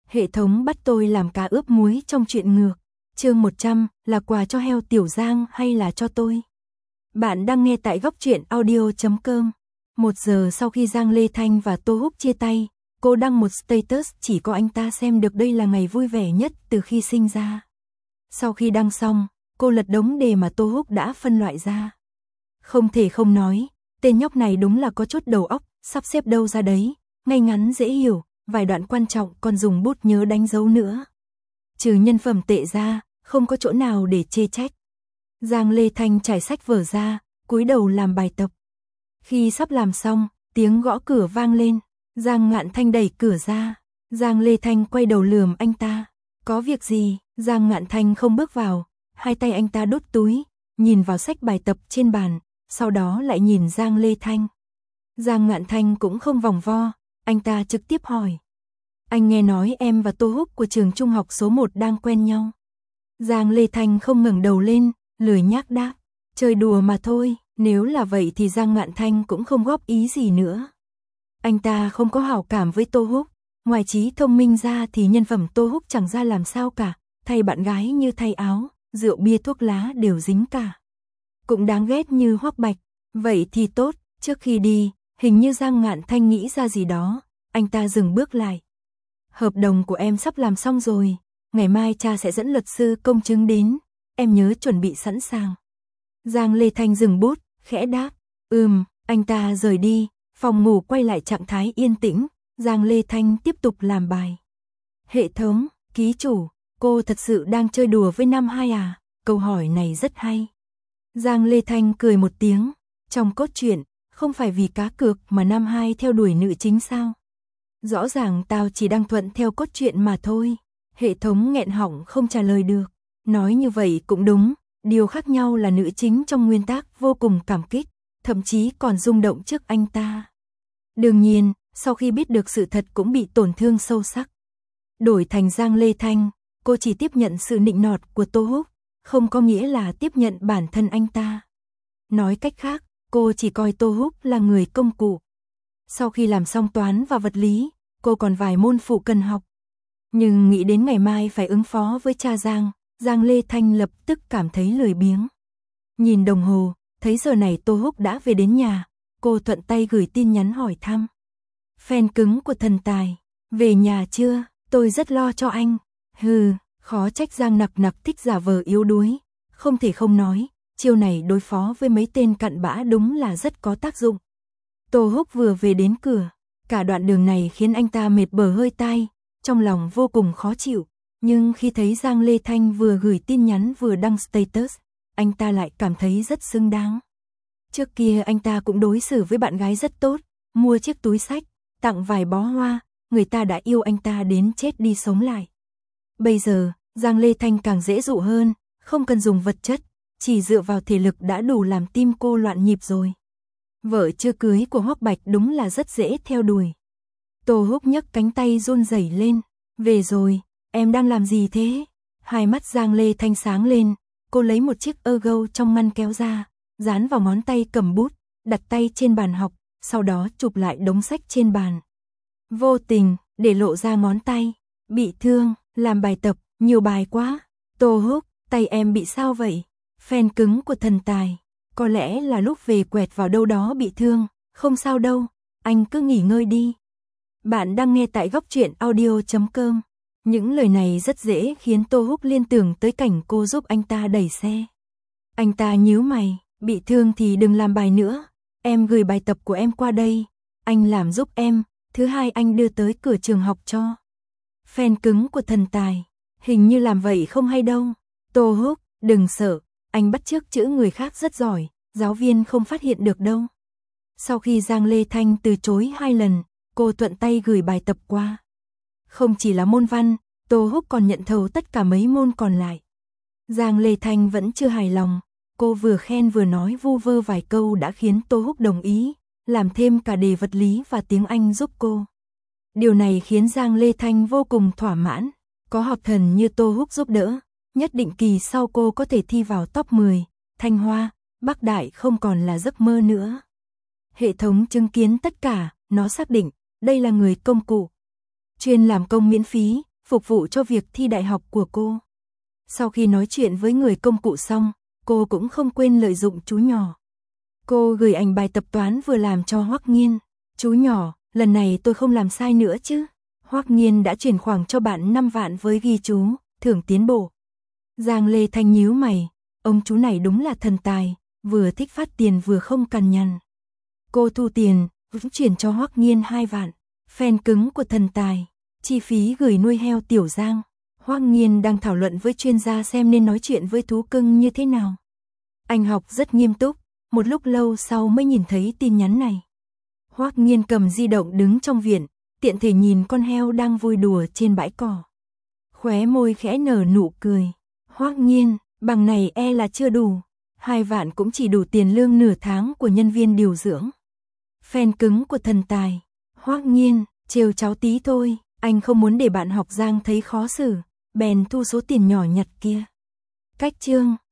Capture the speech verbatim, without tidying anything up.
Hệ thống bắt tôi làm cá ướp muối trong truyện ngược. Chương một trăm, là quà cho heo Tiểu Giang hay là cho tôi? Bạn đang nghe tại góc truyện audio chấm com. Một giờ sau khi Giang Lê Thanh và Tô Húc chia tay, cô đăng một status chỉ có anh ta xem được, đây là ngày vui vẻ nhất từ khi sinh ra. Sau khi đăng xong, cô lật đống đề mà Tô Húc đã phân loại ra. Không thể không nói, tên nhóc này đúng là có chút đầu óc, sắp xếp đâu ra đấy, ngay ngắn dễ hiểu, vài đoạn quan trọng còn dùng bút nhớ đánh dấu nữa. Trừ nhân phẩm tệ ra, không có chỗ nào để chê trách. Giang Lê Thanh trải sách vở ra, cúi đầu làm bài tập. Khi sắp làm xong, tiếng gõ cửa vang lên. Giang Ngạn Thanh đẩy cửa ra. Giang Lê Thanh quay đầu lườm anh ta. Có việc gì? Giang Ngạn Thanh không bước vào. Hai tay anh ta đút túi, nhìn vào sách bài tập trên bàn, sau đó lại nhìn Giang Lê Thanh. Giang Ngạn Thanh cũng không vòng vo, anh ta trực tiếp hỏi. Anh nghe nói em và Tô Húc của trường trung học số một đang quen nhau. Giang Lê Thanh không ngẩng đầu lên, lười nhác đáp. Chơi đùa mà thôi, nếu là vậy thì Giang Ngạn Thanh cũng không góp ý gì nữa. Anh ta không có hảo cảm với Tô Húc, ngoài trí thông minh ra thì nhân phẩm Tô Húc chẳng ra làm sao cả, thay bạn gái như thay áo, rượu bia thuốc lá đều dính cả. Cũng đáng ghét như Hoắc Bạch, vậy thì tốt, trước khi đi, hình như Giang Ngạn Thanh nghĩ ra gì đó, anh ta dừng bước lại. Hợp đồng của em sắp làm xong rồi, ngày mai cha sẽ dẫn luật sư công chứng đến, em nhớ chuẩn bị sẵn sàng. Giang Lê Thanh dừng bút, khẽ đáp, ừm, anh ta rời đi, phòng ngủ quay lại trạng thái yên tĩnh, Giang Lê Thanh tiếp tục làm bài. Hệ thống, ký chủ, cô thật sự đang chơi đùa với năm hai à? Câu hỏi này rất hay. Giang Lê Thanh cười một tiếng, trong cốt truyện, không phải vì cá cược mà năm hai theo đuổi nữ chính sao? Rõ ràng tao chỉ đang thuận theo cốt truyện mà thôi. Hệ thống nghẹn họng không trả lời được. Nói như vậy cũng đúng, điều khác nhau là nữ chính trong nguyên tác vô cùng cảm kích, thậm chí còn rung động trước anh ta. Đương nhiên, sau khi biết được sự thật cũng bị tổn thương sâu sắc. Đổi thành Giang Lê Thanh, cô chỉ tiếp nhận sự nịnh nọt của Tô Húc, không có nghĩa là tiếp nhận bản thân anh ta. Nói cách khác, cô chỉ coi Tô Húc là người công cụ. Sau khi làm xong toán và vật lý, cô còn vài môn phụ cần học. Nhưng nghĩ đến ngày mai phải ứng phó với cha Giang, Giang Lê Thanh lập tức cảm thấy lười biếng. Nhìn đồng hồ, thấy giờ này Tô Húc đã về đến nhà, cô thuận tay gửi tin nhắn hỏi thăm. Fan cứng của thần tài, về nhà chưa, tôi rất lo cho anh. Hừ, khó trách Giang Nặc Nặc thích giả vờ yếu đuối, không thể không nói, chiêu này đối phó với mấy tên cặn bã đúng là rất có tác dụng. Tô Húc vừa về đến cửa, cả đoạn đường này khiến anh ta mệt bờ hơi tai, trong lòng vô cùng khó chịu, nhưng khi thấy Giang Lê Thanh vừa gửi tin nhắn vừa đăng status, anh ta lại cảm thấy rất xứng đáng. Trước kia anh ta cũng đối xử với bạn gái rất tốt, mua chiếc túi xách, tặng vài bó hoa, người ta đã yêu anh ta đến chết đi sống lại. Bây giờ, Giang Lê Thanh càng dễ dụ hơn, không cần dùng vật chất, chỉ dựa vào thể lực đã đủ làm tim cô loạn nhịp rồi. Vợ chưa cưới của Hoắc Bạch đúng là rất dễ theo đuổi. Tô Húc nhấc cánh tay run rẩy lên, về rồi, em đang làm gì thế? Hai mắt Giang Lê Thanh sáng lên, cô lấy một chiếc ergo trong ngăn kéo ra, dán vào ngón tay cầm bút, đặt tay trên bàn học, sau đó chụp lại đống sách trên bàn. Vô tình, để lộ ra ngón tay, bị thương, làm bài tập, nhiều bài quá. Tô Húc, tay em bị sao vậy? Fan cứng của thần tài, có lẽ là lúc về quẹt vào đâu đó bị thương, không sao đâu, anh cứ nghỉ ngơi đi. Bạn đang nghe tại góc truyện audio chấm com. Những lời này rất dễ khiến Tô Húc liên tưởng tới cảnh cô giúp anh ta đẩy xe. Anh ta nhíu mày, bị thương thì đừng làm bài nữa, em gửi bài tập của em qua đây, anh làm giúp em, thứ hai anh đưa tới cửa trường học cho. Fan cứng của thần tài, hình như làm vậy không hay đâu. Tô Húc, đừng sợ, anh bắt chước chữ người khác rất giỏi, giáo viên không phát hiện được đâu. Sau khi Giang Lê Thanh từ chối hai lần, cô thuận tay gửi bài tập qua. Không chỉ là môn văn, Tô Húc còn nhận thầu tất cả mấy môn còn lại. Giang Lê Thanh vẫn chưa hài lòng, cô vừa khen vừa nói vu vơ vài câu đã khiến Tô Húc đồng ý, làm thêm cả đề vật lý và tiếng Anh giúp cô. Điều này khiến Giang Lê Thanh vô cùng thỏa mãn, có học thần như Tô Húc giúp đỡ, nhất định kỳ sau cô có thể thi vào top mười, Thanh Hoa, Bắc Đại không còn là giấc mơ nữa. Hệ thống chứng kiến tất cả, nó xác định, đây là người công cụ. Chuyên làm công miễn phí, phục vụ cho việc thi đại học của cô. Sau khi nói chuyện với người công cụ xong, cô cũng không quên lợi dụng chú nhỏ. Cô gửi ảnh bài tập toán vừa làm cho Hoắc Nghiên. Chú nhỏ, lần này tôi không làm sai nữa chứ? Hoắc Nghiên đã chuyển khoản cho bạn năm vạn với ghi chú, thưởng tiến bộ. Giang Lê Thanh nhíu mày, ông chú này đúng là thần tài, vừa thích phát tiền vừa không cằn nhằn. Cô thu tiền, cũng chuyển cho Hoắc Nghiên hai vạn. Fan cứng của thần tài, chi phí gửi nuôi heo Tiểu Giang. Hoắc Nghiên đang thảo luận với chuyên gia xem nên nói chuyện với thú cưng như thế nào. Anh học rất nghiêm túc, một lúc lâu sau mới nhìn thấy tin nhắn này. Hoắc Nghiên cầm di động đứng trong viện, tiện thể nhìn con heo đang vui đùa trên bãi cỏ. Khóe môi khẽ nở nụ cười. Hoắc Nghiên, bằng này e là chưa đủ. Hai vạn cũng chỉ đủ tiền lương nửa tháng của nhân viên điều dưỡng. Fan cứng của thần tài. Hoắc Nghiên, trêu cháu tí thôi, anh không muốn để bạn học Giang thấy khó xử, bèn thu số tiền nhỏ nhặt kia. Cách chương